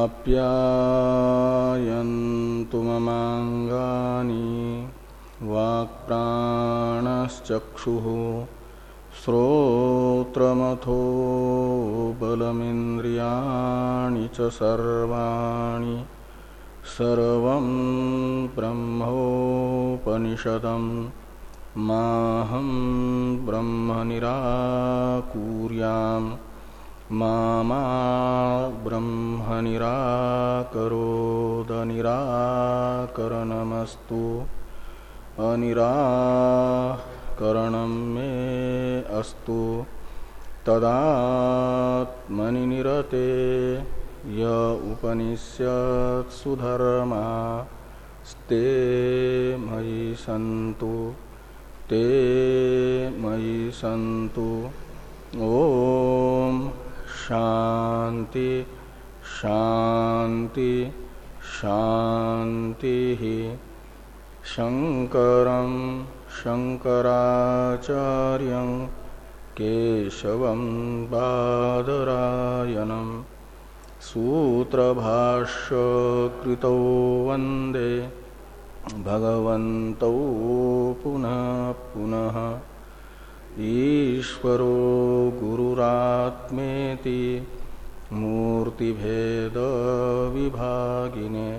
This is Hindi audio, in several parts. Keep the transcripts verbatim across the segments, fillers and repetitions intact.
आप्यायन्तु ममाङ्गानि वाक्प्राणश्चक्षुः श्रोत्रमथो बलमिन्द्रियाणि च सर्वाणि सर्वं ब्रह्मोपनिषदं माहं ब्रह्म निराकुर्याम् मा मा ब्रह्म निराकरोद निराकरणमस्तु अनिराकरणं मे अस्तु तदात्मनि निरते य उपनिषत्सु धर्मा स्ते मयि सन्तु ते मयि सन्तु। ओम शांति शांति शांति। शंकरं शंकराचार्यं केशवं बादरायणं सूत्रभाष्य कृतौ वंदे भगवन्तौ पुनः पुनः। ईश्वरो गुरुरात्मेति मूर्तिभेद विभागिने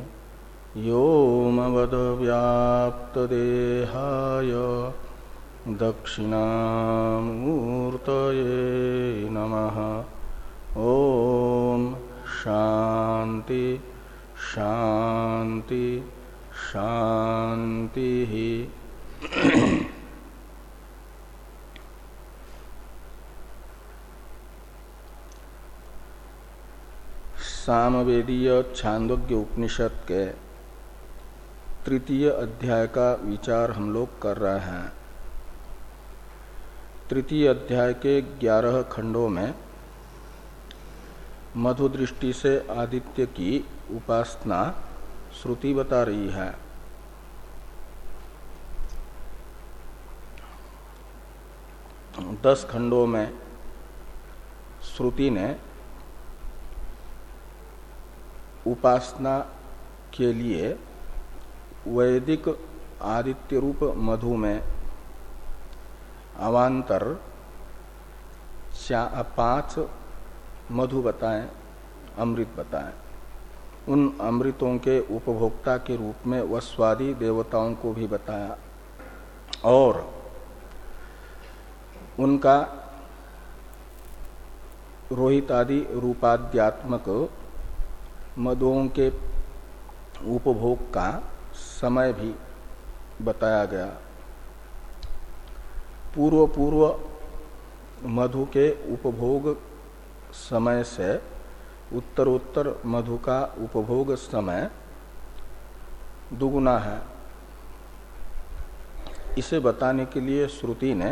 व्योमवद्व्याप्तदेहाय दक्षिणामूर्तये नमः। ओम शांति शांति शांति। सामवेदीय छांदोग्य उपनिषद के तृतीय अध्याय का विचार हम लोग कर रहे हैं। तृतीय अध्याय के ग्यारह खंडों में मधु दृष्टि से आदित्य की उपासना श्रुति बता रही है। दस खंडों में श्रुति ने उपासना के लिए वैदिक आदित्य रूप मधु में अवान्तर पांच मधु बताएं, अमृत बताएं। उन अमृतों के उपभोक्ता के रूप में वस्वादी देवताओं को भी बताया और उनका रोहित आदि रूपाद्यात्मक मधुओं के उपभोग का समय भी बताया गया। पूर्व पूर्व मधु के उपभोग समय से उत्तरोत्तर मधु का उपभोग समय दुगुना है। इसे बताने के लिए श्रुति ने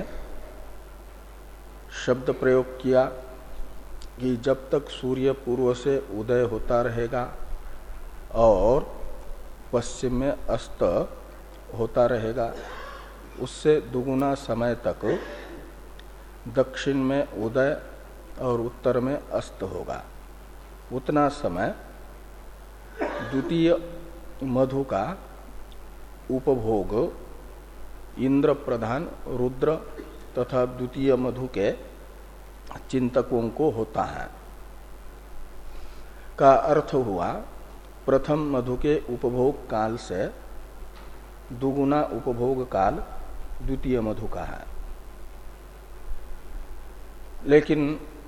शब्द प्रयोग किया कि जब तक सूर्य पूर्व से उदय होता रहेगा और पश्चिम में अस्त होता रहेगा, उससे दुगुना समय तक दक्षिण में उदय और उत्तर में अस्त होगा। उतना समय द्वितीय मधु का उपभोग इंद्र प्रधान रुद्र तथा द्वितीय मधु के चिंतकों को होता है। का अर्थ हुआ प्रथम मधु के उपभोग काल से दुगुना उपभोग काल द्वितीय मधु का है। लेकिन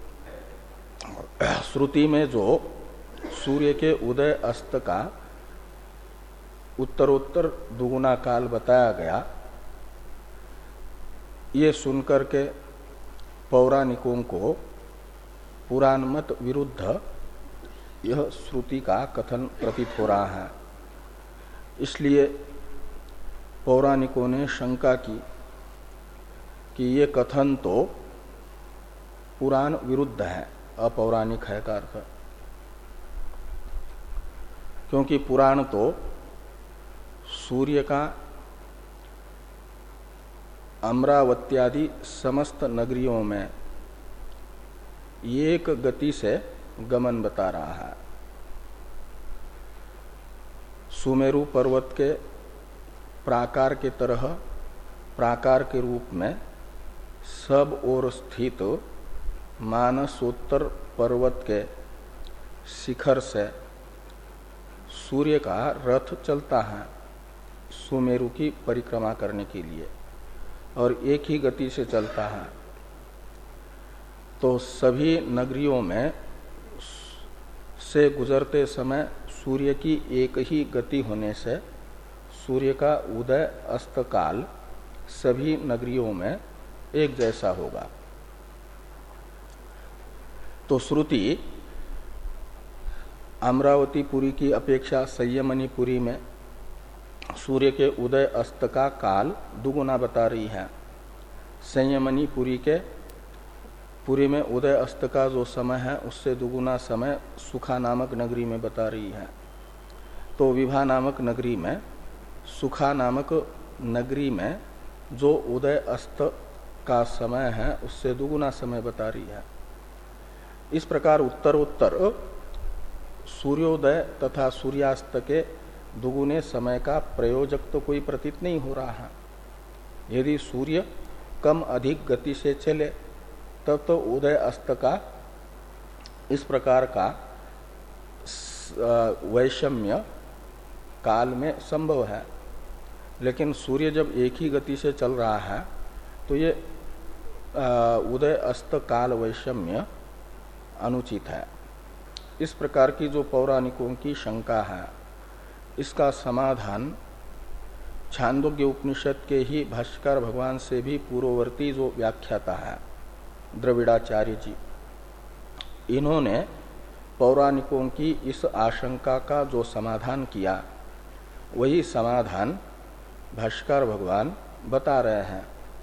श्रुति में जो सूर्य के उदय अस्त का उत्तरोत्तर दुगुना काल बताया गया, ये सुनकर के पौराणिकों को पुराण मत विरुद्ध यह श्रुति का कथन प्रतीत हो रहा है। इसलिए पौराणिकों ने शंका की कि ये कथन तो पुराण विरुद्ध है, अपौराणिक है का अर्थ। क्योंकि पुराण तो सूर्य का अमरावत्यादि समस्त नगरियों में एक गति से गमन बता रहा है। सुमेरु पर्वत के प्राकार के तरह प्राकार के रूप में सब ओर स्थित मानसोत्तर पर्वत के शिखर से सूर्य का रथ चलता है सुमेरु की परिक्रमा करने के लिए, और एक ही गति से चलता है। तो सभी नगरियों में से गुजरते समय सूर्य की एक ही गति होने से सूर्य का उदय अस्त काल सभी नगरियों में एक जैसा होगा। तो श्रुति अमरावतीपुरी की अपेक्षा संयमनीपुरी में सूर्य के उदय अस्त का काल दुगुना बता रही है। संयमनीपुरी के पुरी में उदय अस्त का जो समय है उससे दुगुना समय सुखा नामक नगरी में बता रही है। तो विभा नामक नगरी में सुखा नामक नगरी में जो उदय अस्त का समय है उससे दुगुना समय बता रही है। इस प्रकार उत्तरोत्तर सूर्योदय तथा सूर्यास्त के दुगुने समय का प्रयोजक तो कोई प्रतीत नहीं हो रहा है। यदि सूर्य कम अधिक गति से चले तब तो उदय अस्त का इस प्रकार का वैषम्य काल में संभव है, लेकिन सूर्य जब एक ही गति से चल रहा है तो ये उदय अस्त काल वैषम्य अनुचित है। इस प्रकार की जो पौराणिकों की शंका है इसका समाधान छांदोग्य उपनिषद के ही भाष्यकार भगवान से भी पूर्ववर्ती जो व्याख्याता है द्रविड़ाचार्य जी, इन्होंने पौराणिकों की इस आशंका का जो समाधान किया वही समाधान भाष्यकार भगवान बता रहे हैं।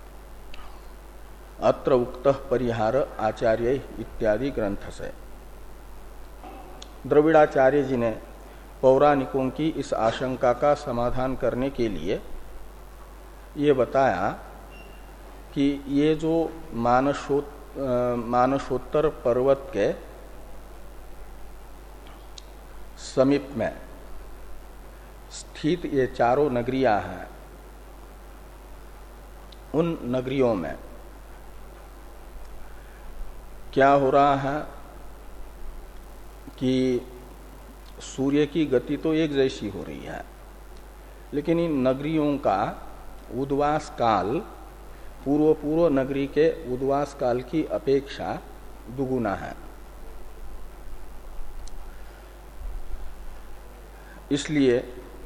अत्र उक्तः परिहार आचार्य इत्यादि ग्रंथ से द्रविड़ाचार्य जी ने पौराणिकों की इस आशंका का समाधान करने के लिए ये बताया कि ये जो मानसोत, मानसोत्तर पर्वत के समीप में स्थित ये चारों नगरियां हैं, उन नगरियों में क्या हो रहा है कि सूर्य की गति तो एक जैसी हो रही है, लेकिन इन नगरियों का उद्वास काल पूर्व पूर्व नगरी के उद्वास काल की अपेक्षा दुगुना है। इसलिए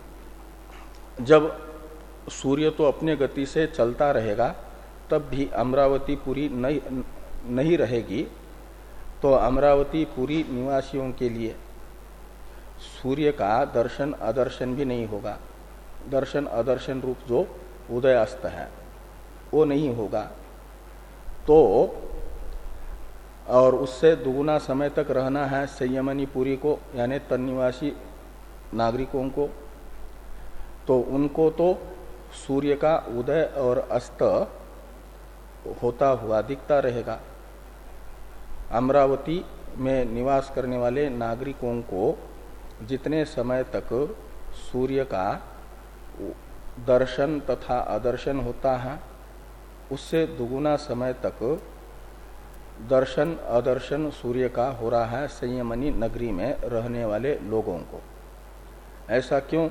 जब सूर्य तो अपने गति से चलता रहेगा तब भी अमरावतीपुरी नहीं, नहीं रहेगी, तो अमरावतीपुरी निवासियों के लिए सूर्य का दर्शन अदर्शन भी नहीं होगा। दर्शन अदर्शन रूप जो उदय अस्त है वो नहीं होगा। तो और उससे दुगुना समय तक रहना है संयमनीपुरी को, यानी तन्निवासी नागरिकों को, तो उनको तो सूर्य का उदय और अस्त होता हुआ दिखता रहेगा। अमरावती में निवास करने वाले नागरिकों को जितने समय तक सूर्य का दर्शन तथा अदर्शन होता है उससे दुगुना समय तक दर्शन अदर्शन सूर्य का हो रहा है संयमनी नगरी में रहने वाले लोगों को। ऐसा क्यों?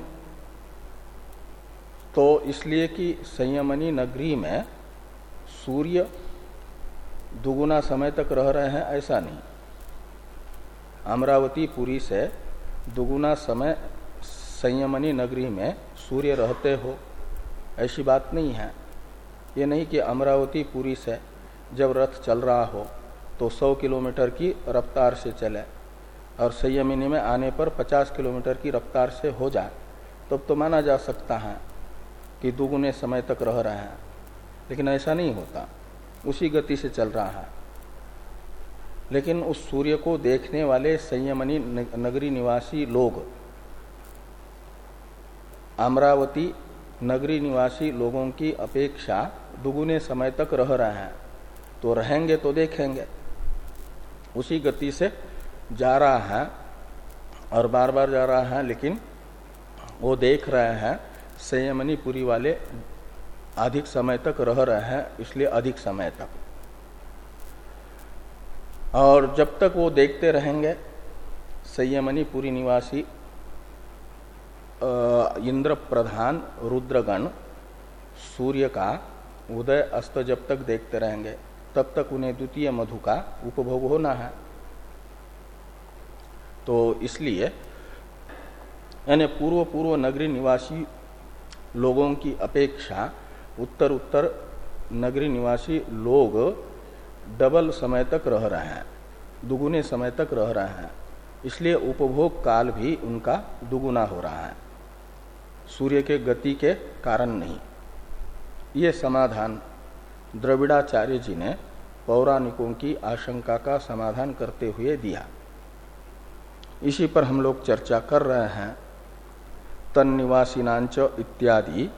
तो इसलिए कि संयमनी नगरी में सूर्य दुगुना समय तक रह रहे हैं ऐसा नहीं। अमरावतीपुरी से दुगुना समय संयमनी नगरी में सूर्य रहते हो ऐसी बात नहीं है। ये नहीं कि अमरावतीपुरी से जब रथ चल रहा हो तो सौ किलोमीटर की रफ्तार से चले और संयमिनी में आने पर पचास किलोमीटर की रफ्तार से हो जाए, तब तो, तो माना जा सकता है कि दुगुने समय तक रह रहे हैं, लेकिन ऐसा नहीं होता, उसी गति से चल रहा है। लेकिन उस सूर्य को देखने वाले संयमनी नगरी निवासी लोग अमरावती नगरी निवासी लोगों की अपेक्षा दुगुने समय तक रह रहे हैं, तो रहेंगे तो देखेंगे। उसी गति से जा रहा है और बार बार जा रहा है, लेकिन वो देख रहे हैं संयमनी पुरी वाले अधिक समय तक रह रहे हैं, इसलिए अधिक समय तक। और जब तक वो देखते रहेंगे संयमनी पुरी निवासी इंद्र प्रधान रुद्रगण सूर्य का उदय अस्त जब तक देखते रहेंगे तब तक उन्हें द्वितीय मधु का उपभोग होना है। तो इसलिए यानी पूर्व पूर्व नगरी निवासी लोगों की अपेक्षा उत्तर उत्तर नगरी निवासी लोग डबल समय तक रह रहे हैं, दुगुने समय तक रह रहे हैं, इसलिए उपभोग काल भी उनका दुगुना हो रहा है, सूर्य के गति के कारण नहीं। ये समाधान द्रविड़ाचार्य जी ने पौराणिकों की आशंका का समाधान करते हुए दिया। इसी पर हम लोग चर्चा कर रहे हैं। तन्निवासिनांच इत्यादि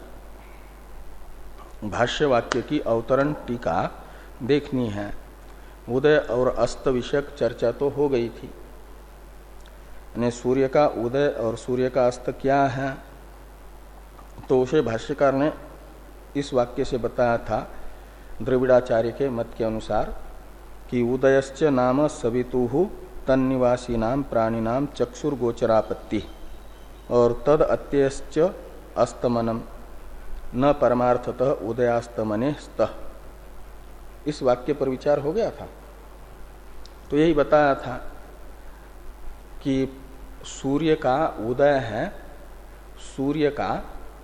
भाष्य वाक्य की अवतरण टीका देखनी है। उदय और अस्त विषयक चर्चा तो हो गई थी, यानी सूर्य का उदय और सूर्य का अस्त क्या है, तो उसे भाष्यकार ने इस वाक्य से बताया था द्रविड़ाचार्य के मत के अनुसार कि उदयश्च नाम सवितुः तन्निवासी नाम प्राणी नाम चक्षुर्गोचरापत्ति और तद अत्यश्च अस्तमनम न परमार्थतः उदयास्तमने स्तः। इस वाक्य पर विचार हो गया था। तो यही बताया था कि सूर्य का उदय है, सूर्य का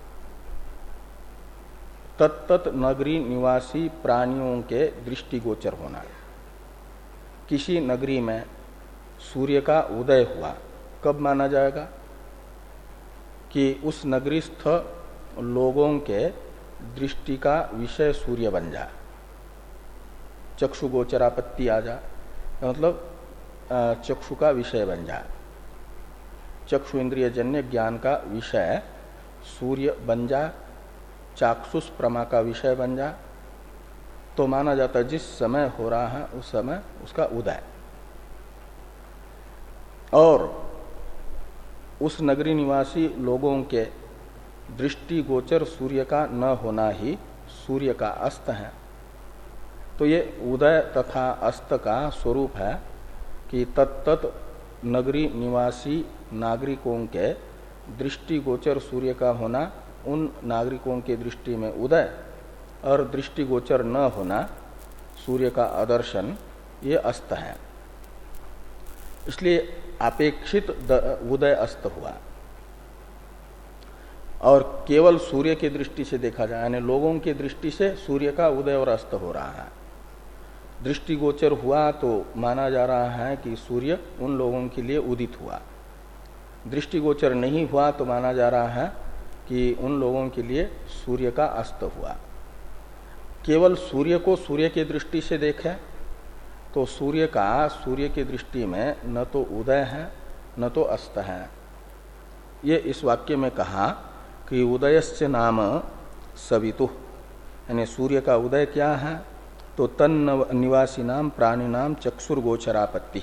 तत्त नगरी निवासी प्राणियों के दृष्टिगोचर होना। किसी नगरी में सूर्य का उदय हुआ कब माना जाएगा कि उस नगरीस्थ लोगों के दृष्टि का विषय सूर्य बन जाए, चक्षु गोचरापत्ति आ जाए, मतलब चक्षु का विषय बन जाए, चक्षु इंद्रिय जन्य ज्ञान का विषय सूर्य बन जाए, चाक्षुष प्रमा का विषय बन जाए, तो माना जाता है जिस समय हो रहा है उस समय उसका उदय। और उस नगरी निवासी लोगों के दृष्टि गोचर सूर्य का न होना ही सूर्य का अस्त है। तो ये उदय तथा अस्त का स्वरूप है कि तत्त नगरी निवासी नागरिकों के दृष्टि गोचर सूर्य का होना उन नागरिकों के दृष्टि में उदय और दृष्टि गोचर न होना सूर्य का अदर्शन, ये अस्त है। इसलिए अपेक्षित उदय अस्त हुआ। और केवल सूर्य की दृष्टि से देखा जाए, यानी लोगों की दृष्टि से सूर्य का उदय और अस्त हो रहा है। दृष्टिगोचर हुआ तो माना जा रहा है कि सूर्य उन लोगों के लिए उदित हुआ। दृष्टिगोचर नहीं हुआ तो माना जा रहा है कि उन लोगों के लिए सूर्य का अस्त हुआ। केवल सूर्य को सूर्य की दृष्टि से देखें तो सूर्य का सूर्य की दृष्टि में न तो उदय है न तो अस्त है। ये इस वाक्य में कहा कि उदयश्च नाम सवितुः, यानी सूर्य का उदय क्या है, तो तन निवासी नाम प्राणी नाम चक्षुर्गोचरापत्ति।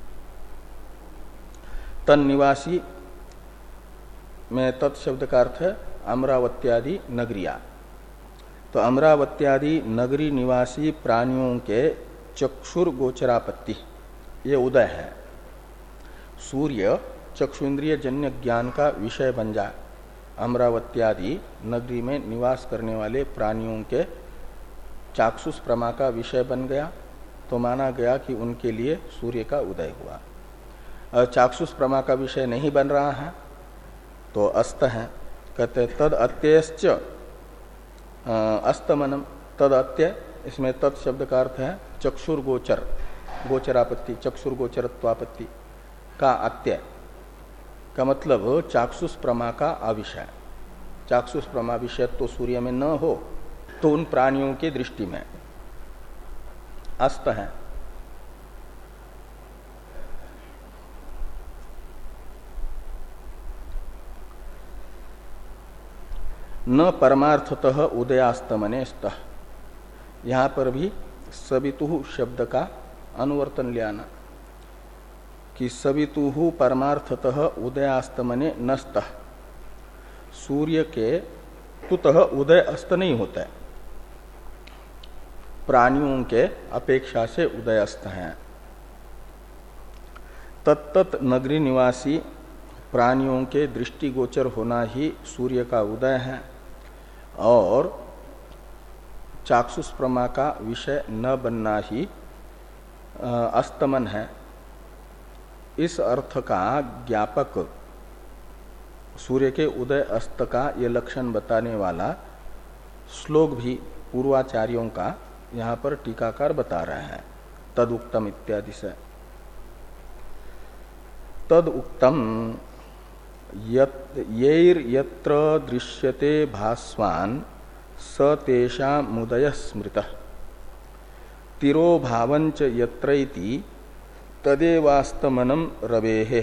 तन निवासी में तत्शब्द का अर्थ है अमरावत्यादि नगरिया। तो अमरावत्यादि नगरी निवासी प्राणियों के चक्षुर्गोचरापत्ति, ये उदय है। सूर्य चक्षु इंद्रिय जन्य ज्ञान का विषय बन जाए, अमरावत्यादि नगरी में निवास करने वाले प्राणियों के चाक्षुष प्रमा का विषय बन गया, तो माना गया कि उनके लिए सूर्य का उदय हुआ। और चाक्षुष प्रमा का विषय नहीं बन रहा है तो अस्त है। कहते तद अत्यश्च अस्तमनम, तद अत्य, इसमें तत् शब्द का अर्थ है चक्षुर्गोचर, गोचरापत्ति, चक्षुर्गोचरत्वापत्ति का अत्य का मतलब चाक्षुष प्रमा का अविषय। चाक्षुष प्रमा विषय तो सूर्य में न हो तो उन प्राणियों की दृष्टि में अस्त है। न परमार्थतः उदयास्तमने स्तः, यहां पर भी सवितुः शब्द का अनुवर्तन ले आना कि सवितुः परमार्थतः उदयास्तमने न स्तः। सूर्य के कुतः उदय अस्त नहीं होता है, प्राणियों के अपेक्षा से उदय अस्त हैं। तत्त नगरी निवासी प्राणियों के दृष्टिगोचर होना ही सूर्य का उदय है और चाक्षुष प्रमा का विषय न बनना ही अस्तमन है। इस अर्थ का ज्ञापक सूर्य के उदय अस्त का ये लक्षण बताने वाला श्लोक भी पूर्वाचार्यों का यहाँ पर टीकाकार बता रहे हैं, तदुक्तम इत्यादि से। तदुक्तम यैर यत्र दृश्यते भास्वान् स तेषामुदयः स्मृतः तिरोभावञ्च यत्रैति तदेवास्तमनं रवेः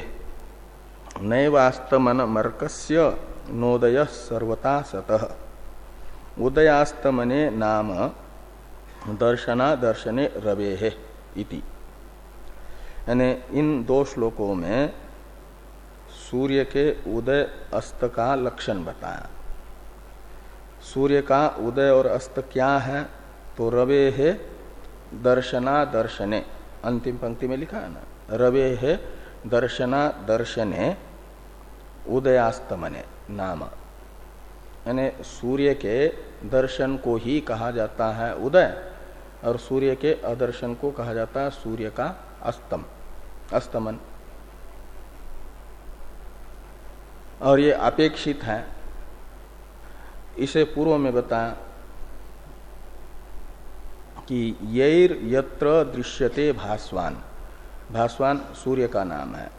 नैवास्तमनमर्कस्य नोदयः सर्वथा सतः उदयास्तमने नाम दर्शना दर्शने रवेः इति। यानी इन दो श्लोकों में सूर्य के उदय अस्त का लक्षण बताया। सूर्य का उदय और अस्त क्या है? तो रवे है दर्शना दर्शने, अंतिम पंक्ति में लिखा है ना, रवे है दर्शना दर्शने उदयास्तमने नाम। यानी सूर्य के दर्शन को ही कहा जाता है उदय और सूर्य के अदर्शन को कहा जाता है सूर्य का अस्तम अस्तमन। और ये अपेक्षित है। इसे पूर्व में बताया कि यैर यत्र दृश्यते भास्वान, भास्वान सूर्य का नाम है।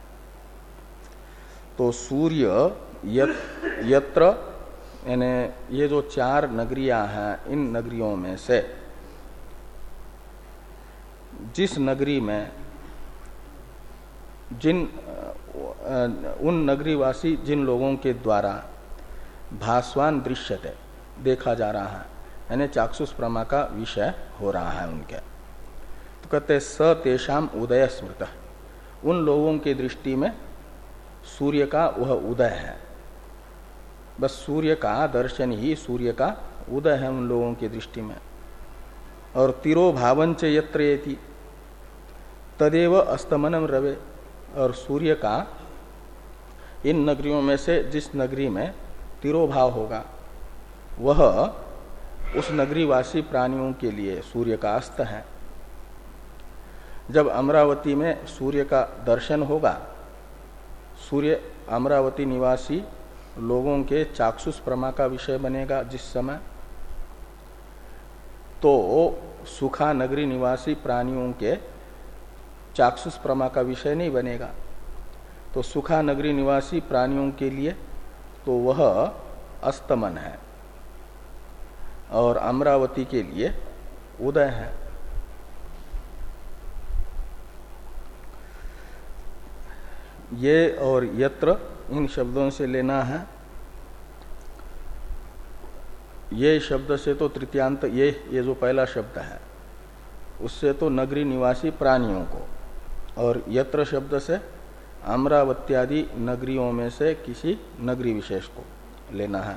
तो सूर्य यत, यत्र यानी ये जो चार नगरियां हैं, इन नगरियों में से जिस नगरी में जिन उन नगरीवासी जिन लोगों के द्वारा भास्वान दृश्यते देखा जा रहा है, यानी चाक्षुष प्रमा का विषय हो रहा है उनके, तो कहते स तेषाम उदय स्मृत, उन लोगों की दृष्टि में सूर्य का वह उदय है। बस सूर्य का दर्शन ही सूर्य का उदय है उन लोगों की दृष्टि में। और तिरो भावंच यत्र येति तदेव अस्तमनम रवे, और सूर्य का इन नगरियों में से जिस नगरी में तिरोभाव होगा वह उस नगरीवासी प्राणियों के लिए सूर्य का अस्त है। जब अमरावती में सूर्य का दर्शन होगा, सूर्य अमरावती निवासी लोगों के चाक्षुष प्रमा का विषय बनेगा जिस समय, तो सुखा नगरी निवासी प्राणियों के चाक्षुष प्रमा का विषय नहीं बनेगा। तो सुखा नगरी निवासी प्राणियों के लिए तो वह अस्तमन है और अमरावती के लिए उदय है। ये और यत्र इन शब्दों से लेना है। ये शब्द से तो तृतीयांत, ये ये जो पहला शब्द है उससे तो नगरी निवासी प्राणियों को, और यत्र शब्द से अमरावत्यादि नगरियों में से किसी नगरी विशेष को लेना है।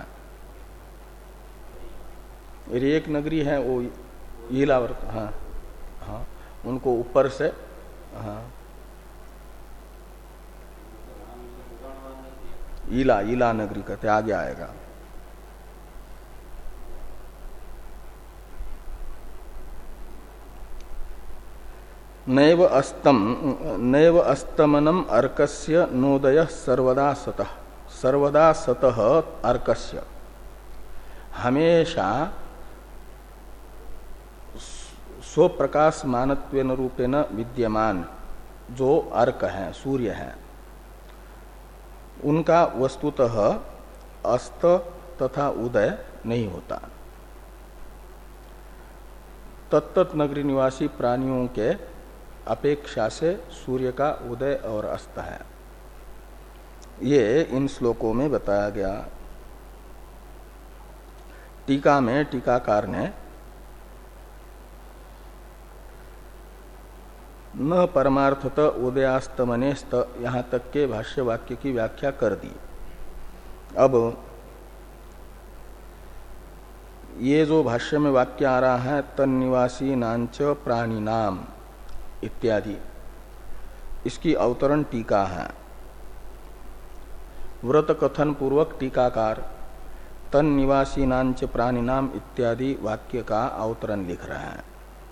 एक नगरी है वो ईलावर्त, हाँ हाँ, उनको ऊपर से, हाँ ईला ईला नगरी कहते, आगे आएगा। नैव अस्तम नैव अस्तमनम अर्कस्य नोदय सर्वदा सतः, सर्वदा सतः अर्कस्य, हमेशा स्वप्रकाश मानत्वेन रूपेण विद्यमान जो अर्क है, सूर्य है, उनका वस्तुतः अस्त तथा उदय नहीं होता। तत्त नगरी निवासी प्राणियों के अपेक्षा से सूर्य का उदय और अस्त है। ये इन श्लोकों में बताया गया। टीका में टीकाकार ने न परमार्थत उदयास्तमनेस्त यहाँ तक के भाष्य वाक्य की व्याख्या कर दी। अब ये जो भाष्य में वाक्य आ रहा है तन्निवासी नांच प्राणी नाम इत्यादि, इसकी अवतरण टीका है। व्रत कथन पूर्वक टीकाकार तन्निवासी नांच प्राणी नाम इत्यादि वाक्य का अवतरण लिख रहा है।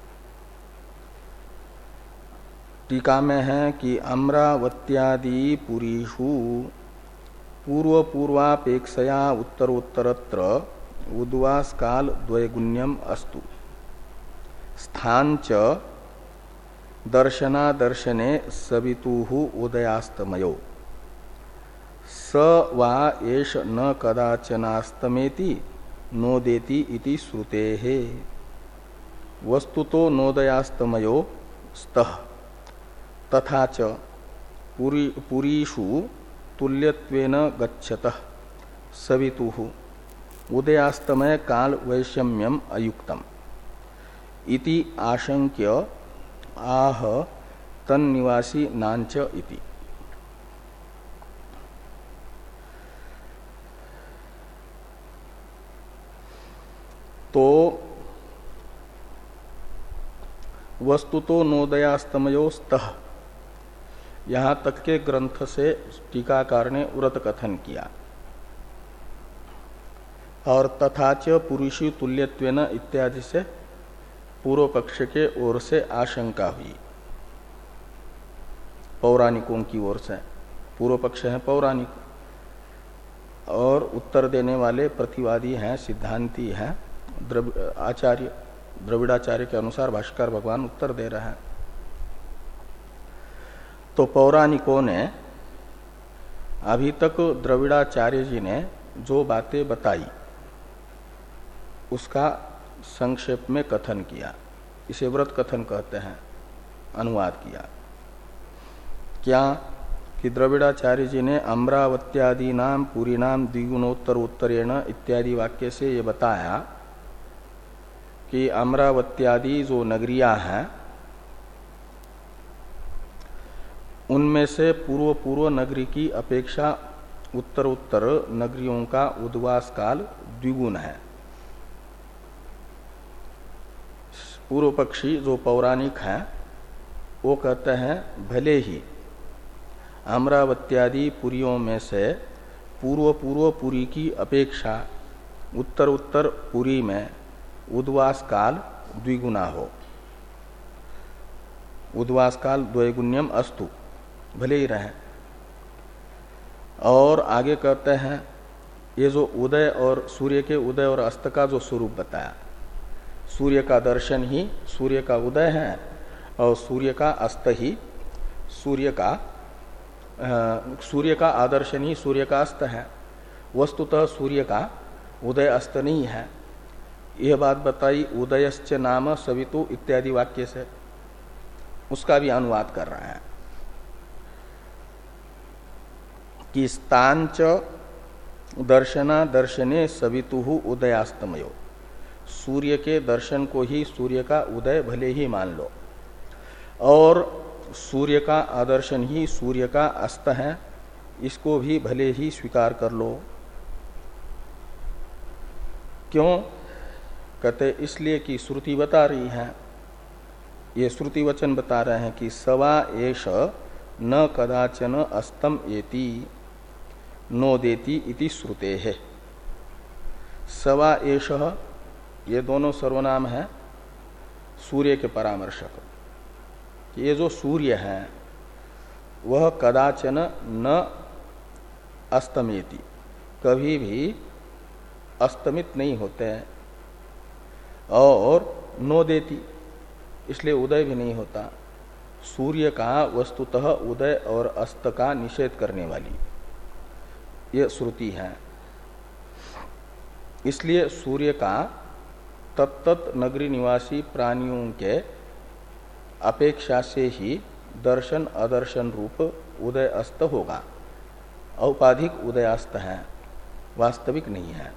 टीका में है कि अम्रावत्यादि पुरीषु पूर्व पूर्वापेक्षया उत्तरोत्तरत्र उद्वास काल द्वयगुण्यम अस्तु स्थानच दर्शनादर्शने सवितुः उदयास्तमयो स वा एष न कदाचनास्तमेति नोदेति इति श्रुतेः वस्तुतो नोदयास्तमयो स्तः तथा च पुरी पुरीषु तुल्यत्वेन गच्छतः सवितुः उदयास्तमय काल वैषम्यम अयुक्तम इति आशंक्य आह तन्निवासी नांच इति। तो वस्तुतो नोदयास्तमयो स्तः, यहां तक के ग्रंथ से टीकाकार ने व्रत कथन किया। और तथा च पुरुषी तुल्यत्वेन इत्यादि से पूर्व पक्ष के ओर से आशंका हुई, पौराणिकों की ओर से। पूर्व पक्ष है पौराणिक और उत्तर देने वाले प्रतिवादी हैं, सिद्धांती हैं द्रव आचार्य। द्रविड़ाचार्य के अनुसार भाष्कर भगवान उत्तर दे रहे हैं। तो पौराणिकों ने अभी तक द्रविड़ाचार्य जी ने जो बातें बताई उसका संक्षेप में कथन किया, इसे व्रत कथन कहते हैं, अनुवाद किया। क्या कि द्रविड़ाचार्य जी ने अम्रावत्यादि नाम पूरी नाम द्विगुणोत्तर उत्तरेण इत्यादि वाक्य से ये बताया कि अम्रावत्यादि जो नगरियां हैं उनमें से पूर्व पूर्व नगरी की अपेक्षा उत्तर उत्तर नगरियों का उद्वास काल द्विगुण है। पूर्व पक्षी जो पौराणिक हैं वो कहते हैं भले ही अमरावत्यादि पुरियों में से पूर्व पूर्व पुरी की अपेक्षा उत्तर उत्तर पुरी में उद्वास काल द्विगुना हो, उद्वास काल द्वैगुण्यम अस्तु, भले ही रहे। और आगे कहते हैं ये जो उदय और सूर्य के उदय और अस्त का जो स्वरूप बताया, सूर्य का दर्शन ही सूर्य का उदय है और सूर्य का अस्त ही सूर्य का सूर्य का आदर्शन ही सूर्य का अस्त है। वस्तुतः सूर्य का उदय अस्त नहीं है। यह बात बताई उदयश्च नाम सवितु इत्यादि वाक्य से, उसका भी अनुवाद कर रहा है कि स्थानच दर्शना दर्शने सवितुः उदयास्तमयो, सूर्य के दर्शन को ही सूर्य का उदय भले ही मान लो और सूर्य का आदर्शन ही सूर्य का अस्त है, इसको भी भले ही स्वीकार कर लो। क्यों कहते? इसलिए कि श्रुति बता रही है, ये श्रुति वचन बता रहे हैं कि सवा एष न कदाचन अस्तम एति नोदेति इति श्रुते है। सवा एष ये दोनों सर्वनाम है सूर्य के परामर्शक। ये जो सूर्य है वह कदाचन न अस्तमेति, कभी भी अस्तमित नहीं होते हैं, और नोदेति इसलिए उदय भी नहीं होता। सूर्य का वस्तुतः उदय और अस्त का निषेध करने वाली यह श्रुति है। इसलिए सूर्य का तत्त नगरी निवासी प्राणियों के अपेक्षा से ही दर्शन अदर्शन रूप उदय अस्त होगा। औपाधिक उदयास्त है, वास्तविक नहीं है।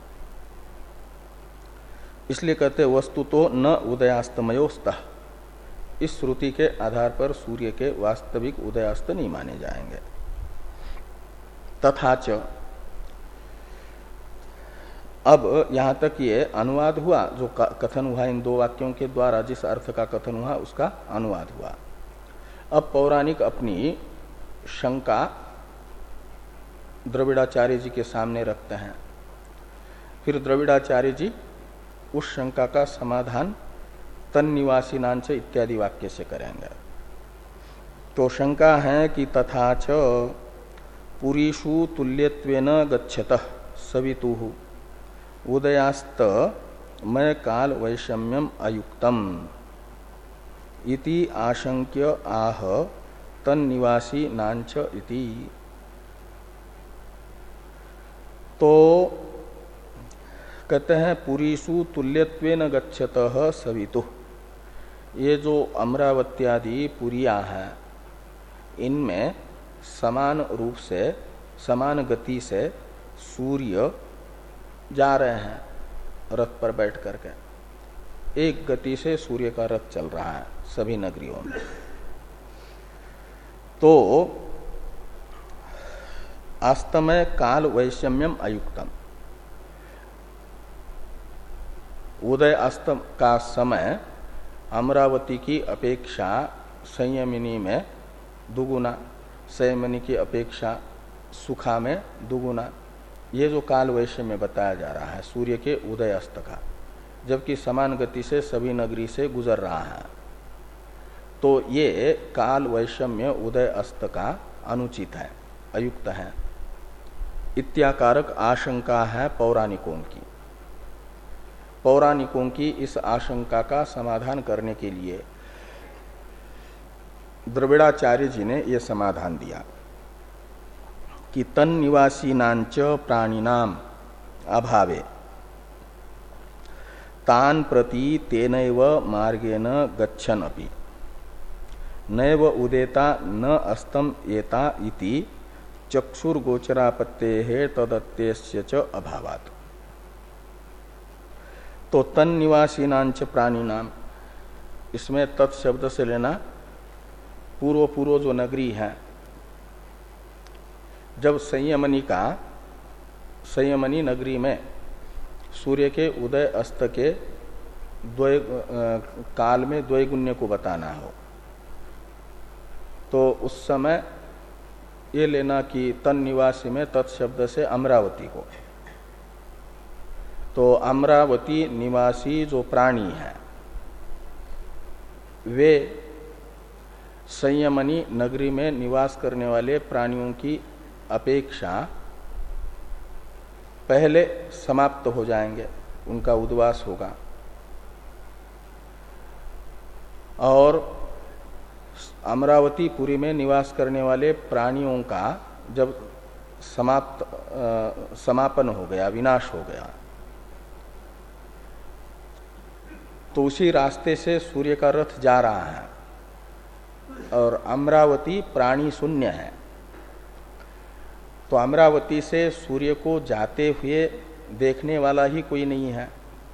इसलिए कहते वस्तु तो न उदयास्तमयोस्तः, इस श्रुति के आधार पर सूर्य के वास्तविक उदयास्त नहीं माने जाएंगे। तथा च अब यहाँ तक ये अनुवाद हुआ, जो कथन हुआ इन दो वाक्यों के द्वारा, जिस अर्थ का कथन हुआ उसका अनुवाद हुआ। अब पौराणिक अपनी शंका द्रविड़ाचार्य जी के सामने रखते हैं। फिर द्रविड़ाचार्य जी उस शंका का समाधान तन्निवासिनांच इत्यादि वाक्य से करेंगे। तो शंका है कि तथा च पुरीषु तुल्यत्वेन गच्छतः सवितुः उदयास्त मय काल वैषम्यम अयुक्तम इति आशंक्य आह तन्निवासी नांच इति। तो कहते हैं पुरीषु तुल्यत्वेन गच्छतः सवितुः, ये जो अमरावत्यादि पुरिया हैं इनमें समान रूप से समान गति से सूर्य जा रहे हैं रथ पर बैठ करके, एक गति से सूर्य का रथ चल रहा है सभी नगरियों में। तो अस्तमय काल वैषम्यम अयुक्तम, उदय अस्त का समय अमरावती की अपेक्षा संयमिनी में दुगुना, संयमिनी की अपेक्षा सुखा में दुगुना, ये जो काल वैषम्य बताया जा रहा है सूर्य के उदय अस्त का, जबकि समान गति से सभी नगरी से गुजर रहा है, तो ये काल वैषम्य उदय अस्त का अनुचित है, अयुक्त है। इत्याकारक आशंका है पौराणिकों की। पौराणिकों की इस आशंका का समाधान करने के लिए द्रविड़ाचार्य जी ने यह समाधान दिया कि तन्निवासीनांच प्राणिनाम अभावे तान प्रति तेनैव मार्गेण गच्छन् अपि नैव उदेता न अस्तम एता इति चक्षुर्गोचरापत्तेः तदत्यस्य च अभावात्। तो तन्निवासीनांच प्राणिनाम, इसमें तत्शब्द से लेना पूर्व पूर्व जो नगरी है, जब संयमनी का संयमनी नगरी में सूर्य के उदय अस्त के द्वय काल में द्वैगुण्य को बताना हो, तो उस समय ये लेना कि तन्निवासी में तत्शब्द से अमरावती को, तो अमरावती निवासी जो प्राणी है वे संयमनी नगरी में निवास करने वाले प्राणियों की अपेक्षा पहले समाप्त हो जाएंगे, उनका उद्वास होगा, और अमरावतीपुरी में निवास करने वाले प्राणियों का जब समाप्त आ, समापन हो गया, विनाश हो गया, तो उसी रास्ते से सूर्य का रथ जा रहा है और अमरावती प्राणी शून्य है। तो अमरावती से सूर्य को जाते हुए देखने वाला ही कोई नहीं है,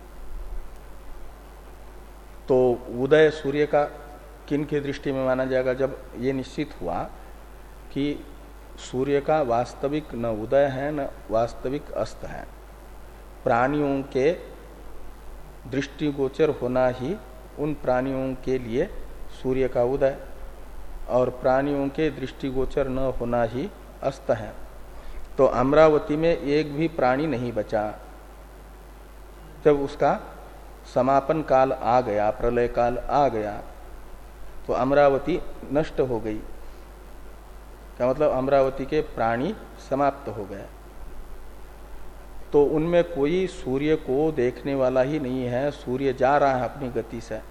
तो उदय सूर्य का किन की दृष्टि में माना जाएगा? जब ये निश्चित हुआ कि सूर्य का वास्तविक न उदय है न वास्तविक अस्त है, प्राणियों के दृष्टिगोचर होना ही उन प्राणियों के लिए सूर्य का उदय और प्राणियों के दृष्टिगोचर न होना ही अस्त है। तो अमरावती में एक भी प्राणी नहीं बचा। जब उसका समापन काल आ गया, प्रलय काल आ गया, तो अमरावती नष्ट हो गई। क्या मतलब? अमरावती के प्राणी समाप्त हो गए। तो उनमें कोई सूर्य को देखने वाला ही नहीं है, सूर्य जा रहा है अपनी गति से।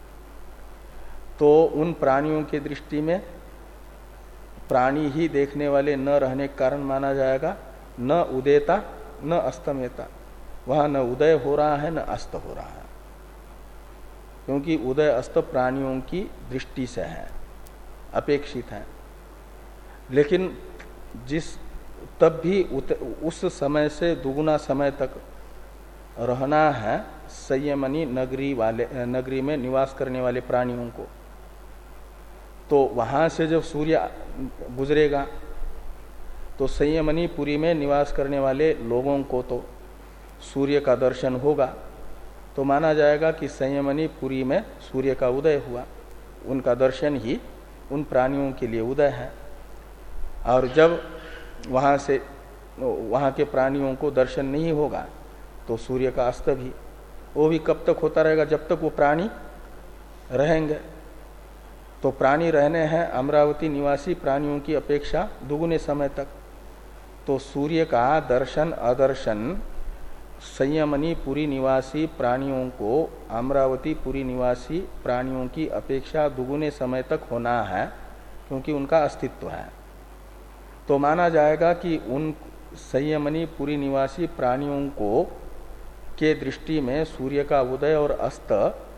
तो उन प्राणियों की दृष्टि में प्राणी ही देखने वाले न रहने के कारण माना जाएगा न उदेता न अस्तमेता, वहां न उदय हो रहा है न अस्त हो रहा है, क्योंकि उदय अस्त प्राणियों की दृष्टि से है, अपेक्षित है। लेकिन जिस तब भी उस समय से दुगुना समय तक रहना है संयमनी नगरी वाले नगरी में निवास करने वाले प्राणियों को, तो वहां से जब सूर्य गुजरेगा तो संयमनी पुरी में निवास करने वाले लोगों को तो सूर्य का दर्शन होगा तो माना जाएगा कि संयमनी पुरी में सूर्य का उदय हुआ, उनका दर्शन ही उन प्राणियों के लिए उदय है। और जब वहाँ से वहाँ के प्राणियों को दर्शन नहीं होगा तो सूर्य का अस्त भी, वो भी कब तक होता रहेगा, जब तक वो प्राणी रहेंगे। तो प्राणी रहने हैं अमरावती निवासी प्राणियों की अपेक्षा दुगुने समय तक। तो सूर्य का दर्शन अदर्शन संयमनी पुरी निवासी प्राणियों को अमरावती पुरी निवासी प्राणियों की अपेक्षा दुगुने समय तक होना है, क्योंकि उनका अस्तित्व है। तो माना जाएगा कि उन संयमनी पुरी निवासी प्राणियों को के दृष्टि में सूर्य का उदय और अस्त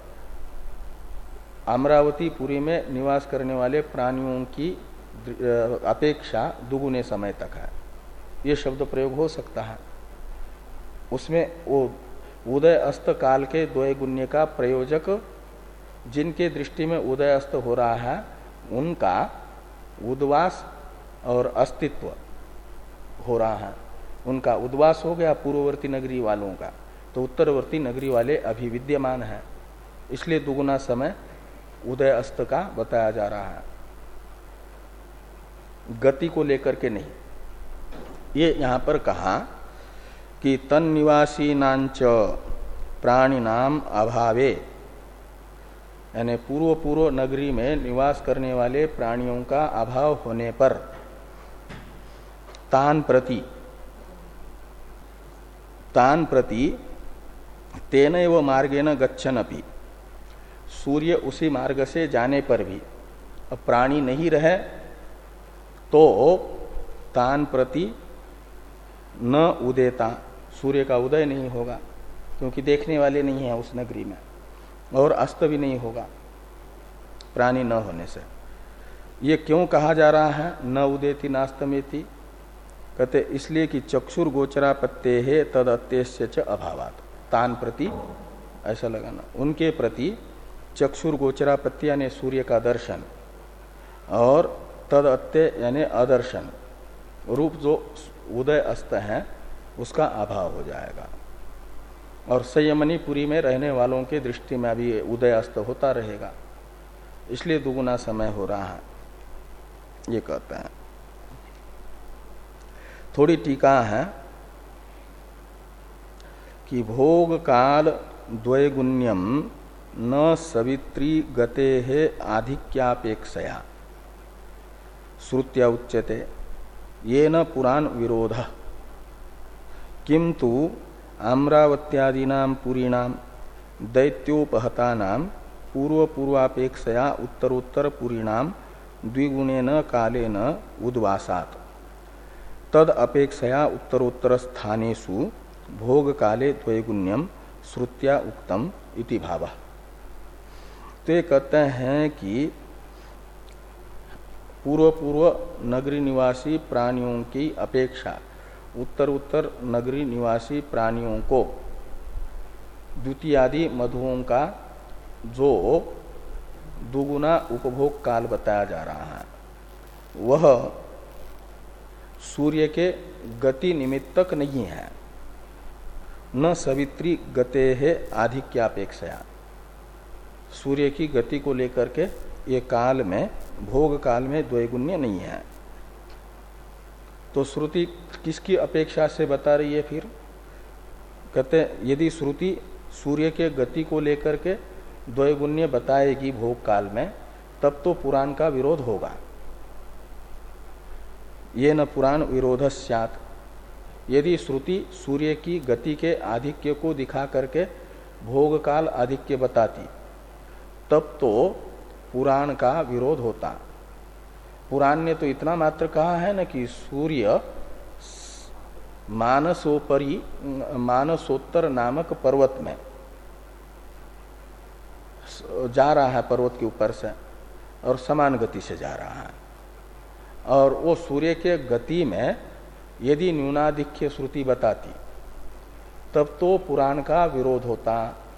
अमरावती पुरी में निवास करने वाले प्राणियों की अपेक्षा दुगुने समय तक है। ये शब्द प्रयोग हो सकता है। उसमें वो उदय अस्त काल के द्वैगुण्य का प्रयोजक जिनके दृष्टि में उदय अस्त हो रहा है उनका उद्वास और अस्तित्व हो रहा है। उनका उद्वास हो गया पूर्ववर्ती नगरी वालों का, तो उत्तरवर्ती नगरी वाले अभी विद्यमान है, इसलिए दुगुना समय उदय अस्त का बताया जा रहा है, गति को लेकर के नहीं। ये यहां पर कहा कि तन निवासी नांच प्राणिनाम अभावे, यानी पूर्व पूर्व नगरी में निवास करने वाले प्राणियों का अभाव होने पर तान प्रति तान प्रति तेनैव मार्गेण गच्छन अपि, सूर्य उसी मार्ग से जाने पर भी अब प्राणी नहीं रहे तो तान प्रति न उदेता, सूर्य का उदय नहीं होगा, क्योंकि देखने वाले नहीं हैं उस नगरी में, और अस्त भी नहीं होगा प्राणी न होने से। ये क्यों कहा जा रहा है न उदेति नास्तमेति? कहते इसलिए कि चक्षुर गोचरापत्ते है तद अत्यस्य च अभावात, तान प्रति ऐसा लगाना, उनके प्रति चक्षुर गोचरापत्ति यानी सूर्य का दर्शन और तद अत्य यानी अदर्शन रूप जो उदय अस्त है उसका अभाव हो जाएगा। और संयमनी पुरी में रहने वालों के दृष्टि में अभी उदय अस्त होता रहेगा, इसलिए दुगुना समय हो रहा है, ये कहते हैं। थोड़ी टीका है कि भोग काल द्वैगुण्यम न सवित्री गते है आधिक्यापेक्षया श्रुत्या उच्यते ये न पुराण विरोध किंतु आम्रावत्यादीनां पुरीणां दैत्योपहतानां पूर्व पूर्वापेक्षया उत्तरोत्तर पुरीणां द्विगुणेन कालेन उद्वासात् तद अपेक्षया उत्तरोत्तर स्थानेषु भोग काले द्वैगुण्यम श्रुत्या उक्तम इति भावः। तो ये कहते हैं कि पूर्व पूर्व नगरी निवासी प्राणियों की अपेक्षा उत्तर उत्तर नगरी निवासी प्राणियों को द्वितीयादि मधुओं का जो दुगुना उपभोग काल बताया जा रहा है वह सूर्य के गति निमित्तक नहीं है, न सवित्री गते है आधिक्यापेक्षया, सूर्य की गति को लेकर के ये काल में भोग काल में द्वैगुण्य नहीं है। तो श्रुति किसकी अपेक्षा से बता रही है? फिर कहते यदि श्रुति सूर्य के गति को लेकर के द्वैगुण्य बताएगी भोग काल में, तब तो पुराण का विरोध होगा। ये न पुराण विरोध स्यात्, यदि श्रुति सूर्य की गति के आधिक्य को दिखा करके भोग काल आधिक्य बताती तब तो पुराण का विरोध होता। पुराण ने तो इतना मात्र कहा है ना कि सूर्य मानसोपरि मानसोत्तर नामक पर्वत में जा रहा है, पर्वत के ऊपर से, और समान गति से जा रहा है। और वो सूर्य के गति में यदि न्यूनाधिक्य श्रुति बताती तब तो पुराण का विरोध होता।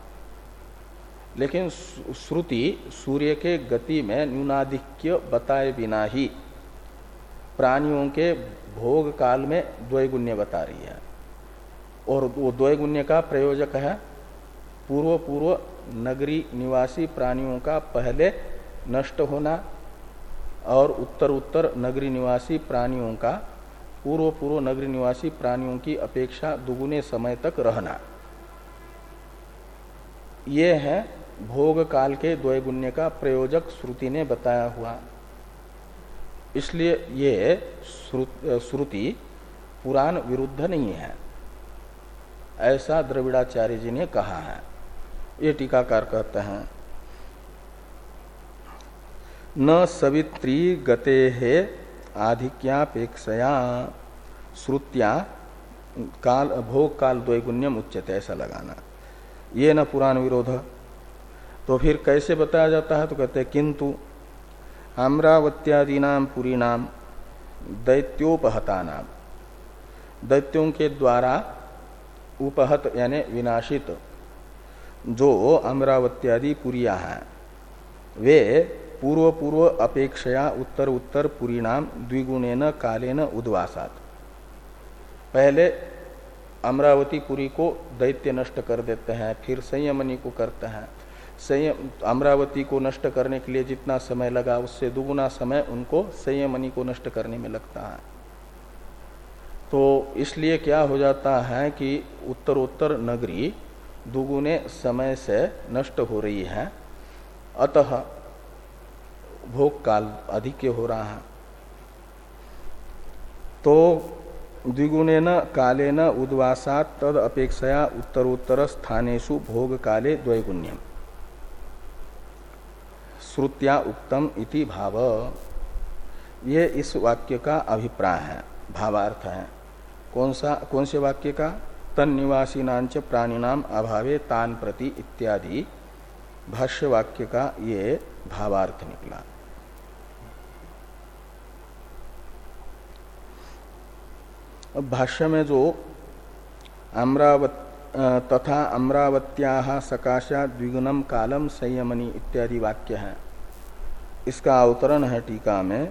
लेकिन श्रुति सूर्य के गति में न्यूनाधिक्य बताए बिना ही प्राणियों के भोग काल में द्वैगुण्य बता रही है। और वो द्वैगुण्य का प्रयोजक है पूर्व पूर्व नगरी निवासी प्राणियों का पहले नष्ट होना और उत्तर उत्तर नगरी निवासी प्राणियों का पूर्व पूर्व नगरी निवासी प्राणियों की अपेक्षा दुगुने समय तक रहना। ये है भोग काल के द्वैगुण्य का प्रयोजक श्रुति ने बताया हुआ। इसलिए ये श्रुति पुराण विरुद्ध नहीं है, ऐसा द्रविड़ाचार्य जी ने कहा है। ये टीकाकार कहते हैं न सवित्री गते है आधिक्यापेक्षया श्रुत्या काल भोग काल द्वैगुण्यम उच्यते, ऐसा लगाना। ये न पुराण विरोध। तो फिर कैसे बताया जाता है? तो कहते हैं किंतु आम्रावत्यादीनाम पुरीनाम दैत्योपहतानाम, दैत्यों के द्वारा उपहत यानी विनाशित जो अमरावत्यादि पुरिया हैं वे पूर्व पूर्व अपेक्षया उत्तर उत्तर पुरीनाम द्विगुणेन कालेन उद्वासात, पहले अमरावती पुरी को दैत्य नष्ट कर देते हैं, फिर संयमनी को करते हैं। संयम अमरावती को नष्ट करने के लिए जितना समय लगा उससे दुगुना समय उनको संयमनी को नष्ट करने में लगता है। तो इसलिए क्या हो जाता है कि उत्तरोत्तर नगरी दुगुने समय से नष्ट हो रही है, अतः भोग काल अधिक हो रहा है। तो द्विगुणेन कालेन उद्वासात तद अपेक्षया उत्तरोत्तर स्थानेषु भोग काले द्वैगुण्यम श्रुत्या उक्तम इति भाव। ये इस वाक्य का अभिप्राय है, भावार्थ है। कौन सा कौन से वाक्य का? तन निवासीनांच प्राणिनाम अभावे तान प्रति इत्यादि भाष्य वाक्य का ये भावार्थ निकला। अब भाष्य में जो अमरावत तथा अमरावत्याः सकाशा द्विगुणम कालम संयमनी इत्यादि वाक्य है, इसका अवतरण है टीका में।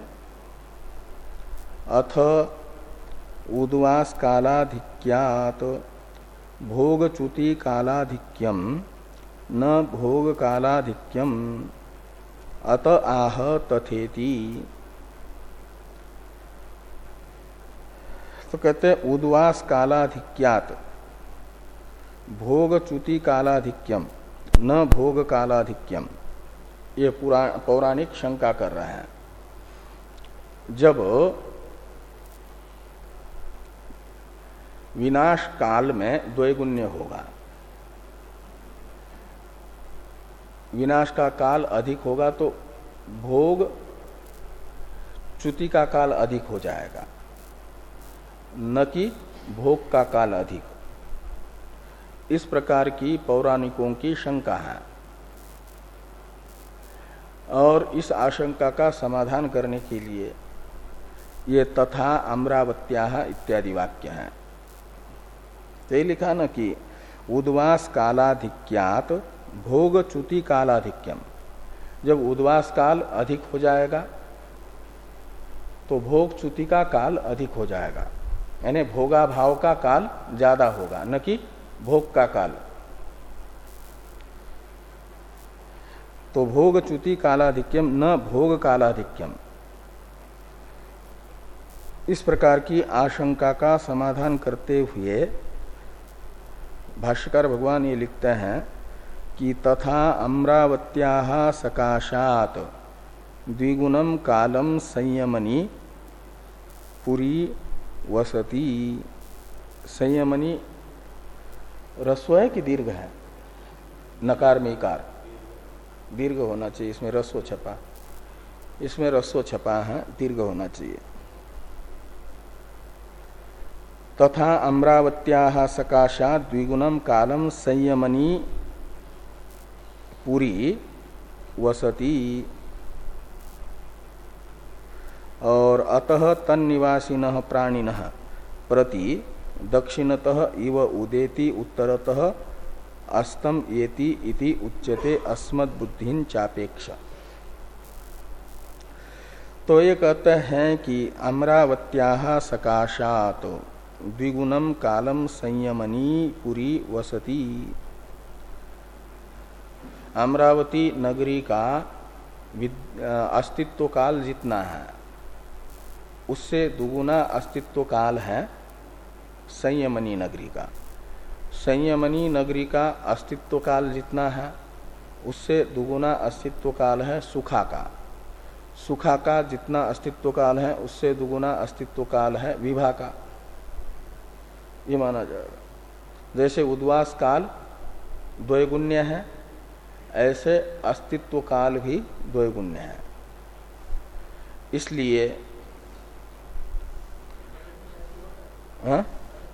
अथ उद्वास कालाधिक्यात भोगच्युति कालाधिक्यम न भोग कालाधिक्यम अत आह तथेति। तो कहते हैं उद्वास कालाधिक्यात भोगच्युति कालाधिक्यम न भोग कालाधिक्यम, ये पौराणिक शंका कर रहे हैं। जब विनाश काल में द्वैगुण्य होगा, विनाश का काल अधिक होगा तो भोग च्युति का काल अधिक हो जाएगा, न कि भोग का काल अधिक। इस प्रकार की पौराणिकों की शंका है और इस आशंका का समाधान करने के लिए ये तथा अमरावत्याः इत्यादि वाक्य हैं। तो ये लिखा न कि उद्वास कालाधिक्यात भोगच्युति कालाधिक्यम, जब उद्वास काल अधिक हो जाएगा तो भोगच्युति का काल अधिक हो जाएगा, यानी भोगाभाव का काल ज्यादा होगा, न कि भोग का काल। तो भोगच्युति कालाधिक्यम न भोग कालाधिक्यम, इस प्रकार की आशंका का समाधान करते हुए भाष्यकार भगवान ये लिखते हैं कि तथा अमरावत्याः सकाशात द्विगुणम कालम संयमनी पुरी वसती। संयमनी रस्व है कि दीर्घ है? नकार में इकार, दीर्घ होना चाहिए, इसमें रस्व छपा, इसमें रस्व छपा है, दीर्घ होना चाहिए। तथा अमरावत्याः सकाशात द्विगुणम कालम संयमनी पुरी वसती। और अतः तन्निवासिनः प्राणिनः प्रति दक्षिणतः इव उदेति उत्तरतः अस्तम येति इति उच्यते अस्मद्बुद्धिं चापेक्ष। तो ये कहते हैं कि अमरावत्याः सकाशात द्विगुणम कालम संयमनी पुरी वसती। अमरावती नगरी का अस्तित्व काल जितना है उससे दुगुना अस्तित्व काल है संयमनी नगरी का। संयमनी नगरी का अस्तित्व काल जितना है उससे दुगुना अस्तित्व काल है सुखा का। सुखा का जितना अस्तित्व काल है उससे दुगुना अस्तित्व काल है विभा का। ये माना जाएगा। जैसे उद्वास काल द्वैगुण्य है ऐसे अस्तित्व काल भी द्वैगुण्य है। इसलिए हाँ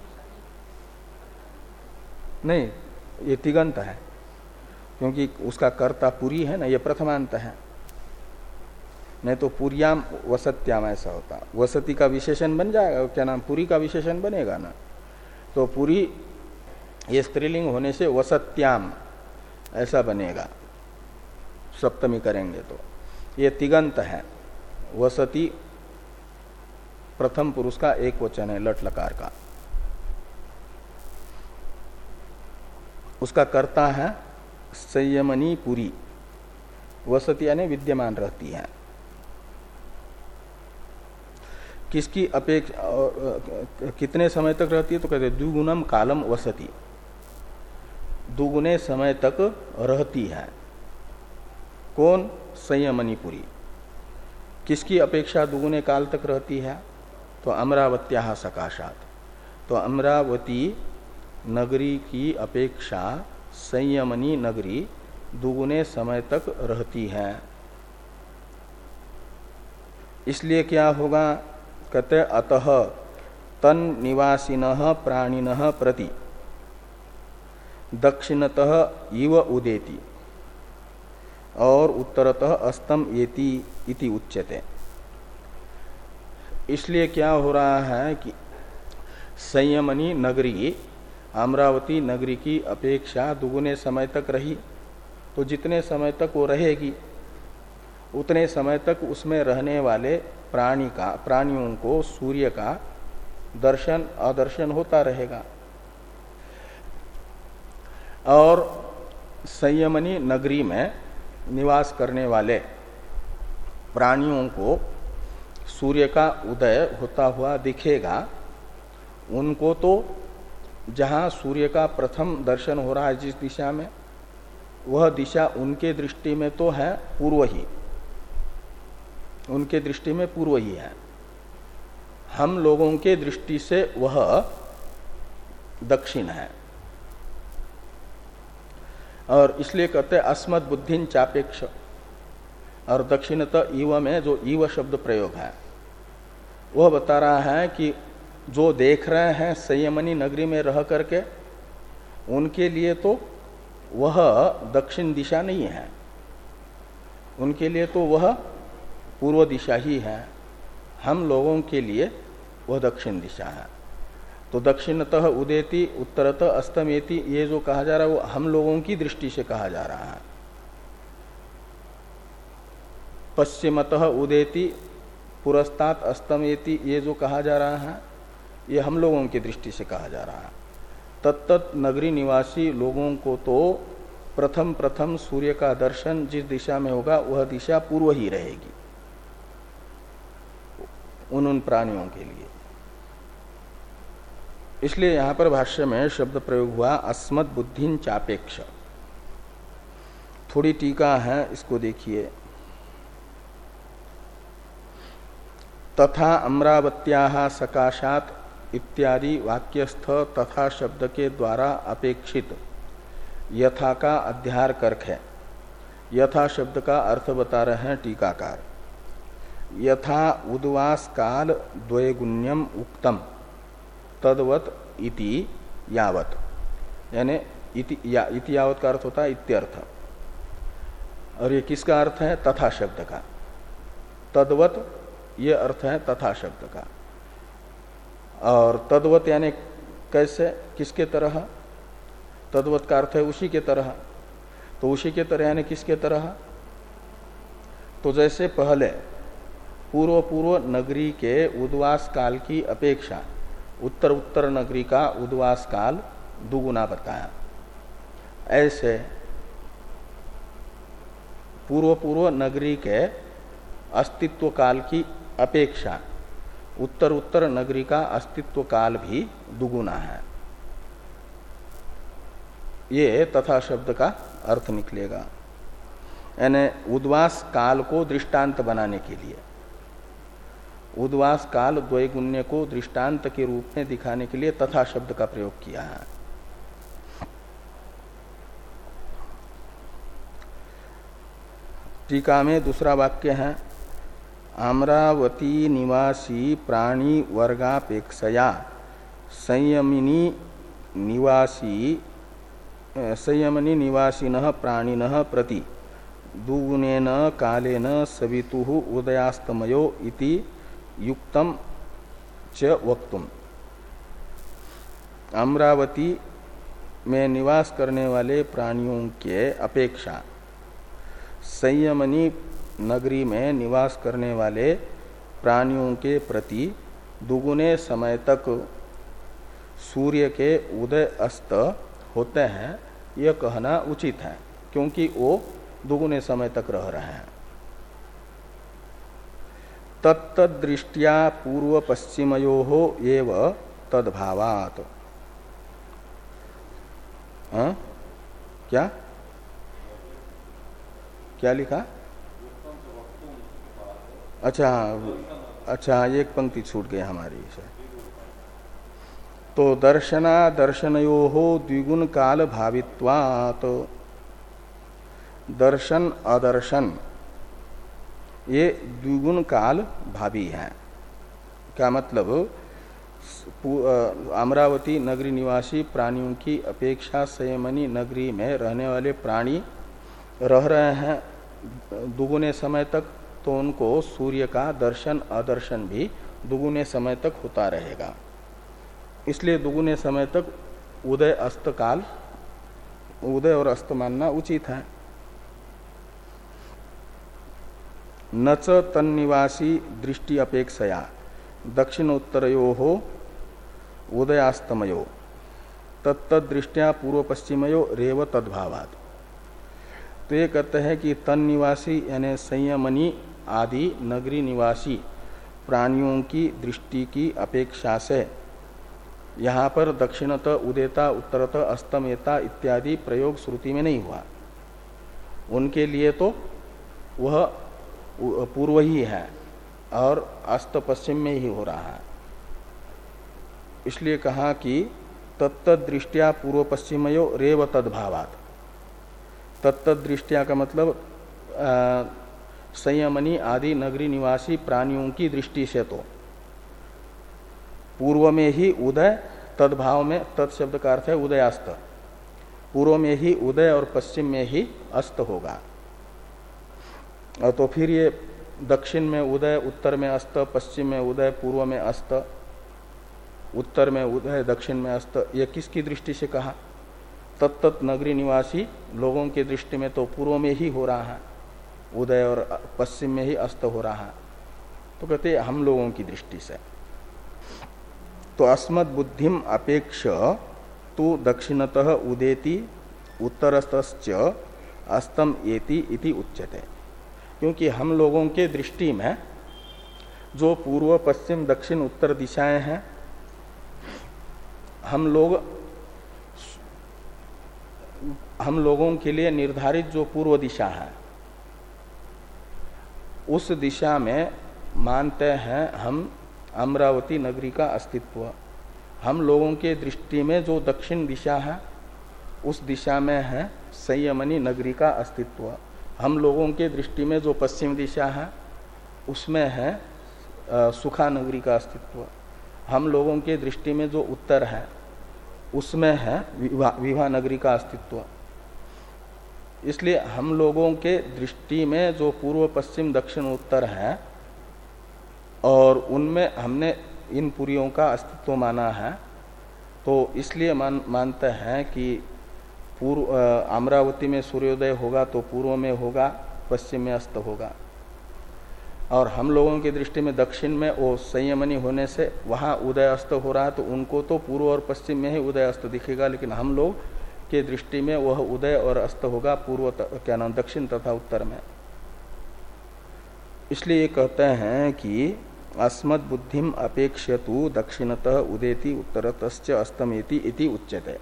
नहीं, ये तिगंत है क्योंकि उसका कर्ता पुरी है ना, ये प्रथमांत है। नहीं तो पुरियाम वसत्याम ऐसा होता, वसती का विशेषण बन जाएगा, क्या नाम पुरी का विशेषण बनेगा ना। तो पुरी ये स्त्रीलिंग होने से वसत्याम ऐसा बनेगा, सप्तमी करेंगे तो। ये तिगंत है। वसती प्रथम पुरुष का एक वचन है लट लकार का। उसका कर्ता है संयमनी पुरी। वसती यानी विद्यमान रहती है। किसकी अपेक्षा कितने समय तक रहती है? तो कहते द्विगुणम कालम वसती, दुगुने समय तक रहती है। कौन? संयमनीपुरी। किसकी अपेक्षा दुगुने काल तक रहती है? तो अमरावत्या सकाशात। तो अमरावती नगरी की अपेक्षा संयमनी नगरी दुगुने समय तक रहती है। इसलिए क्या होगा? कहते अतः तन निवासिनः प्राणिनः प्रति दक्षिणतः इव उदेति और उत्तरतः अस्तम येति इति उच्यते। इसलिए क्या हो रहा है कि संयमनी नगरी अमरावती नगरी की अपेक्षा दुगुने समय तक रही, तो जितने समय तक वो रहेगी उतने समय तक उसमें रहने वाले प्राणी का प्राणियों को सूर्य का दर्शन अदर्शन होता रहेगा। और संयमनी नगरी में निवास करने वाले प्राणियों को सूर्य का उदय होता हुआ दिखेगा। उनको तो जहाँ सूर्य का प्रथम दर्शन हो रहा है जिस दिशा में, वह दिशा उनके दृष्टि में तो है पूर्व ही, उनके दृष्टि में पूर्व ही है। हम लोगों के दृष्टि से वह दक्षिण है। और इसलिए कहते हैं अस्मत् बुद्धिन चापेक्ष। और दक्षिणतः ईव में जो ईव शब्द प्रयोग है वह बता रहा है कि जो देख रहे हैं संयमनी नगरी में रह करके, उनके लिए तो वह दक्षिण दिशा नहीं है, उनके लिए तो वह पूर्व दिशा ही है। हम लोगों के लिए वह दक्षिण दिशा है। तो दक्षिणतः उदेति उत्तरतः अस्तमेति, ये जो कहा जा रहा है वो हम लोगों की दृष्टि से कहा जा रहा है। पश्चिमतः उदेति पुरस्तात् अस्तमेति, ये जो कहा जा रहा है ये हम लोगों की दृष्टि से कहा जा रहा है। तत्त नगरी निवासी लोगों को तो प्रथम प्रथम सूर्य का दर्शन जिस दिशा में होगा वह दिशा पूर्व ही रहेगी उन उन प्राणियों के लिए। इसलिए यहां पर भाष्य में शब्द प्रयोग हुआ अस्मत् बुद्धिन चापेक्ष। थोड़ी टीका है, इसको देखिए। तथा अमरावत्याः सकाशात इत्यादि वाक्यस्थ तथा शब्द के द्वारा अपेक्षित यथा का अध्यार करके है। यथा शब्द का अर्थ बता रहे हैं टीकाकार। यथा उद्वास काल द्वैगुण्यम उक्तम तद्वत इति यावत, यानी इति, या, इति यावत का अर्थ होता है इत्यर्थ। और ये किसका अर्थ है? तथा शब्द का। तद्वत ये अर्थ है तथा शब्द का। और तद्वत यानी कैसे, किसके तरह? तद्वत का अर्थ है उसी के तरह। तो उसी के तरह यानी किसके तरह? तो जैसे पहले पूर्व पूर्व नगरी के उद्वास काल की अपेक्षा उत्तर उत्तर नगरी का उद्वास काल दुगुना बताया। ऐसे पूर्व पूर्व नगरी के अस्तित्व काल की अपेक्षा उत्तर उत्तर नगरी का अस्तित्व काल भी दुगुना है। ये तथा शब्द का अर्थ निकलेगा। यानी उद्वास काल को दृष्टांत बनाने के लिए, उद्वास काल द्वैगुण्य को दृष्टांत के रूप में दिखाने के लिए तथा शब्द का प्रयोग किया है। टीका में दूसरा वाक्य है, अमरावती निवासी प्राणी वर्गापेक्षया संयमिनी निवासी संयमनी निवासिनः प्राणिनः प्रति दुगुणेन कालेन सवितुः उदयास्तमयो इति युक्तम च वक्तुम। अमरावती में निवास करने वाले प्राणियों के अपेक्षा संयमनी नगरी में निवास करने वाले प्राणियों के प्रति दुगुने समय तक सूर्य के उदय अस्त होते हैं, यह कहना उचित है, क्योंकि वो दुगुने समय तक रह रहे हैं। तत्तदृष्ट्या पूर्व पश्चिमयोः एव तद्भावात्। हाँ? क्या क्या लिखा? अच्छा अच्छा, एक पंक्ति छूट गई हमारी से। तो दर्शना दर्शनयोः द्विगुण काल भावित्वात्, दर्शन अदर्शन ये द्विगुण काल भावी है। क्या मतलब? अमरावती नगरी निवासी प्राणियों की अपेक्षा संयमनी नगरी में रहने वाले प्राणी रह रहे हैं दुगुने समय तक, तो उनको सूर्य का दर्शन अदर्शन भी दुगुने समय तक होता रहेगा। इसलिए दुगुने समय तक उदय अस्त काल, उदय और अस्त मानना उचित है। न च तन्निवासी दृष्टि अपेक्षया दक्षिणोत्तरयोः उदयास्तमयो तत्तदृष्ट्या पूर्व पश्चिमयो रेव तद्भावात्। तो ये कहते हैं कि तन्निवासी यानी संयमनी आदि नगरी निवासी प्राणियों की दृष्टि की अपेक्षा से यहाँ पर दक्षिणतः उदेता उत्तरतः अस्तमेता इत्यादि प्रयोग श्रुति में नहीं हुआ। उनके लिए तो वह पूर्व ही है और अस्त पश्चिम में ही हो रहा है। इसलिए कहा कि तत्तदृष्ट्या पूर्व पश्चिमयो रेव तद्भावात्। तत्तदृष्ट्या का मतलब संयमनी आदि नगरी निवासी प्राणियों की दृष्टि से तो पूर्व में ही उदय, तद्भाव में तत्शब्द का अर्थ है उदयास्त, पूर्व में ही उदय और पश्चिम में ही अस्त होगा। और तो फिर ये दक्षिण में उदय, उत्तर में अस्त, पश्चिम में उदय, पूर्व में अस्त, उत्तर में उदय, दक्षिण में अस्त, ये किसकी दृष्टि से कहा? तत्त नगरी निवासी लोगों की दृष्टि में तो पूर्व में ही हो रहा है उदय और पश्चिम में ही अस्त हो रहा है। तो कहते हैं हम लोगों की दृष्टि से। तो अस्मत् बुद्धिम अपेक्ष तो दक्षिणतः उदेति उत्तरतश्च अस्तम एति इति उच्यते। क्योंकि हम लोगों के दृष्टि में जो पूर्व पश्चिम दक्षिण उत्तर दिशाएं हैं, हम लोग हम लोगों के लिए निर्धारित जो पूर्व दिशा है उस दिशा में मानते हैं हम अमरावती नगरी का अस्तित्व। हम लोगों के दृष्टि में जो दक्षिण दिशा है उस दिशा में है संयमनी नगरी का अस्तित्व। हम लोगों के दृष्टि में जो पश्चिम दिशा है उसमें है सुखा नगरी का अस्तित्व। हम लोगों के दृष्टि में जो उत्तर है उसमें है विभा, विभा नगरी का अस्तित्व। इसलिए हम लोगों के दृष्टि में जो पूर्व पश्चिम दक्षिण उत्तर है और उनमें हमने इन पुरियों का अस्तित्व माना है, तो इसलिए मान, मानते हैं कि पूर्व अमरावती में सूर्योदय होगा तो पूर्व में होगा, पश्चिम में अस्त होगा। और हम लोगों की दृष्टि में दक्षिण में वो संयमनी होने से वहाँ उदय अस्त हो रहा है, तो उनको तो पूर्व और पश्चिम में ही उदय अस्त दिखेगा, लेकिन हम लोग के दृष्टि में वह उदय और अस्त होगा पूर्व क्या नाम दक्षिण तथा उत्तर में। इसलिए कहते हैं कि अस्मद् बुद्धिम अपेक्ष्यतु दक्षिणतः उदेति उत्तरतश्च अस्तमेति इति उच्यते।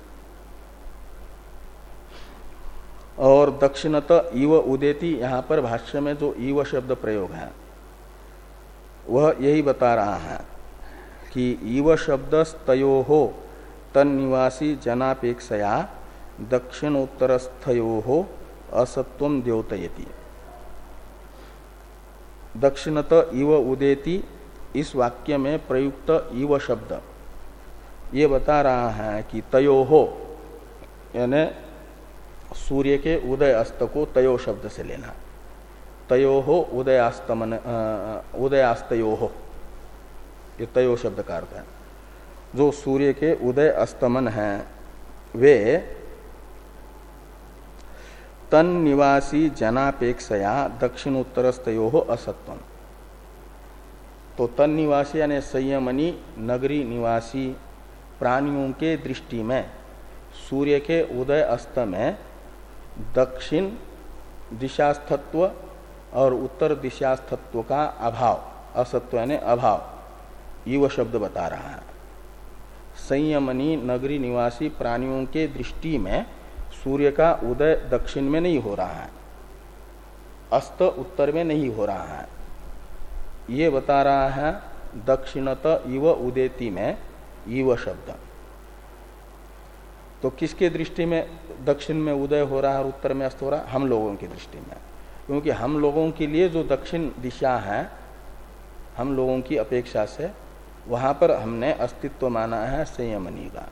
और दक्षिणतः इव उदेति, यहाँ पर भाष्य में जो इव शब्द प्रयोग है वह यही बता रहा है कि इव शब्द तयोः तन्निवासी जनापेक्षया दक्षिणोत्तरस्थयोः असत्वं द्योतयति। दक्षिणतः इव उदेति इस वाक्य में प्रयुक्त इव शब्द ये बता रहा है कि तयोः यानी सूर्य के उदय अस्त को तयो शब्द से लेना। तयोः उदयास्तमन उदयास्तयोः, ये तयो शब्द का अर्थ है। जो सूर्य के उदय अस्तमन हैं वे तन निवासी जनापेक्षया दक्षिणोत्तरस्तयोः असत्वम। तो तन निवासी यानी संयमनी नगरी निवासी प्राणियों के दृष्टि में सूर्य के उदय अस्त में दक्षिण दिशास्थत्व और उत्तर दिशास्थत्व का अभाव, असत्व यानी अभाव, ये वह शब्द बता रहा है। संयमनी नगरी निवासी प्राणियों के दृष्टि में सूर्य का उदय दक्षिण में नहीं हो रहा है, अस्त उत्तर में नहीं हो रहा है, ये बता रहा है दक्षिणत इव उदेति में इव शब्द। तो किसके दृष्टि में दक्षिण में उदय हो रहा है और उत्तर में अस्त हो रहा है? हम लोगों की दृष्टि में, क्योंकि हम लोगों के लिए जो दक्षिण दिशा है हम लोगों की अपेक्षा से वहां पर हमने अस्तित्व माना है संयमनी का।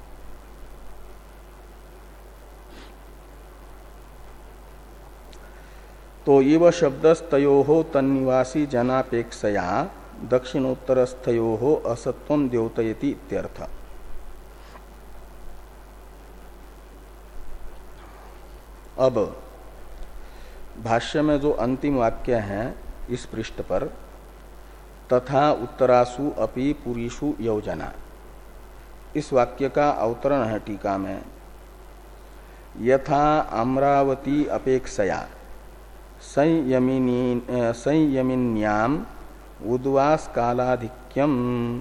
तो इव शब्दस्तयोः तन्निवासी जनापेक्षया दक्षिणोत्तरस्थयोः असत्वं द्योतयति इत्यर्थ। अब भाष्य में जो अंतिम वाक्य है इस पृष्ठ पर, तथा उत्तरासु अपि पुरीषु योजना, इस वाक्य का अवतरण है टीका में। यथा अमरावती अपेक्षया संयमिनी संयमिन्याम उद्वास कालाधिक्यम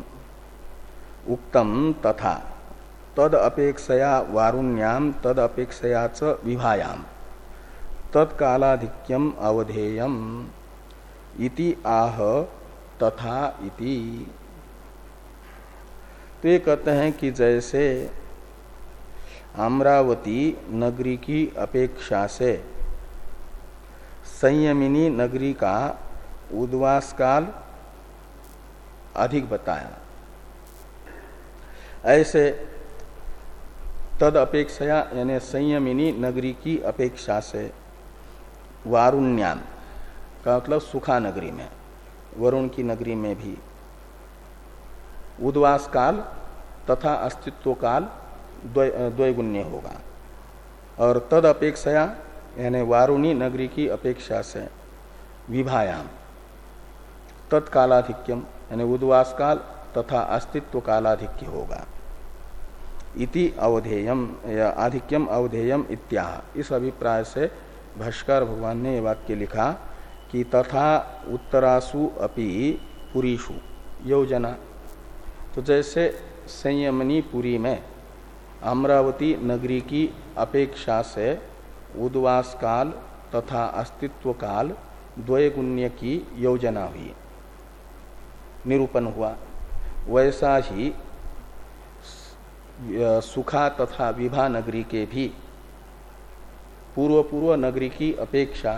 उक्तम तथा तद अपेक्षया वारुण्याम तद अपेक्षया च विभायाम तत्कालाधिक्यम अवधेयम इति आह तथा इति। तो ये कहते हैं कि जैसे अमरावती नगरी की अपेक्षा से संयमिनी नगरी का उद्वास काल अधिक बताया, ऐसे तद अपेक्षया यानी संयमिनी नगरी की अपेक्षा से वारुण्याम का मतलब सुखा नगरी में, वरुण की नगरी में भी उद्वास काल तथा अस्तित्व काल द्वैगुण्य होगा। और तद अपेक्षया यानी वारुणी नगरी की अपेक्षा से विभायाम तत्कालाधिक्यम यानी उद्वास काल तथा अस्तित्व कालाधिक्य होगा। इति अवधेयम या आधिक्यम अवधेयम इत्याह। इस अभिप्राय से भाष्कर भगवान ने यह वाक्य लिखा कि तथा उत्तरासु अपि पुरीषु योजना। तो जैसे संयमनी पुरी में अमरावती नगरी की अपेक्षा से उद्वास काल तथा अस्तित्व काल द्वैगुण्य की योजना हुई, निरूपण हुआ, वैसा ही सुखा तथा विभा नगरी के भी पूर्व पूर्व नगरी की अपेक्षा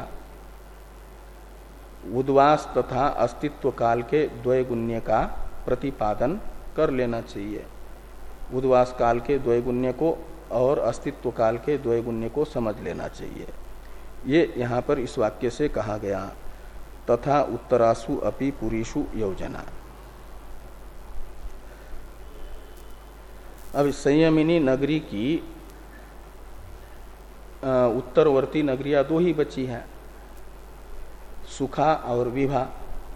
उद्वास तथा अस्तित्व काल के द्वैगुण्य का प्रतिपादन कर लेना चाहिए। उद्वास काल के द्वैगुण्य को और अस्तित्व काल के द्वैगुण्य को समझ लेना चाहिए। ये यहाँ पर इस वाक्य से कहा गया, तथा उत्तरासु अपि पुरीषु योजना। अब संयमिनी नगरी की उत्तरवर्ती नगरियां दो ही बची हैं, सुखा और विभा।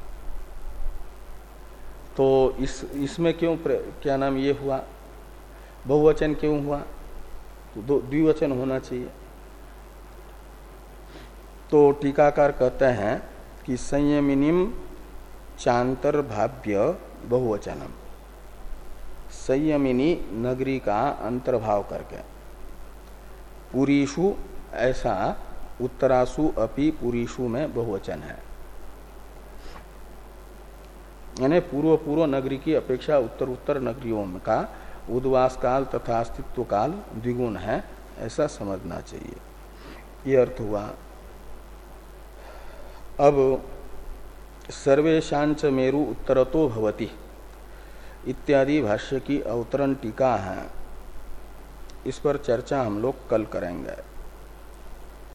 तो इस इसमें क्यों क्या नाम ये हुआ, बहुवचन क्यों हुआ, तो दो द्विवचन होना चाहिए। तो टीकाकार कहते हैं कि संयमिनीम चांतर्भाव्य बहुवचनम, संयमिनी नगरी का अंतर्भाव करके, पुरीषु ऐसा उत्तरासु अपि पुरीषु में बहुवचन है, यानी पूर्व पूर्व नगरी की अपेक्षा उत्तर उत्तर नगरियों का उद्वास काल तथा अस्तित्व काल द्विगुण है, ऐसा समझना चाहिए। ये अर्थ हुआ। अब सर्वेशांच मेरु उत्तरतो भवति इत्यादि भाष्य की अवतरण टीका है, इस पर चर्चा हम लोग कल करेंगे।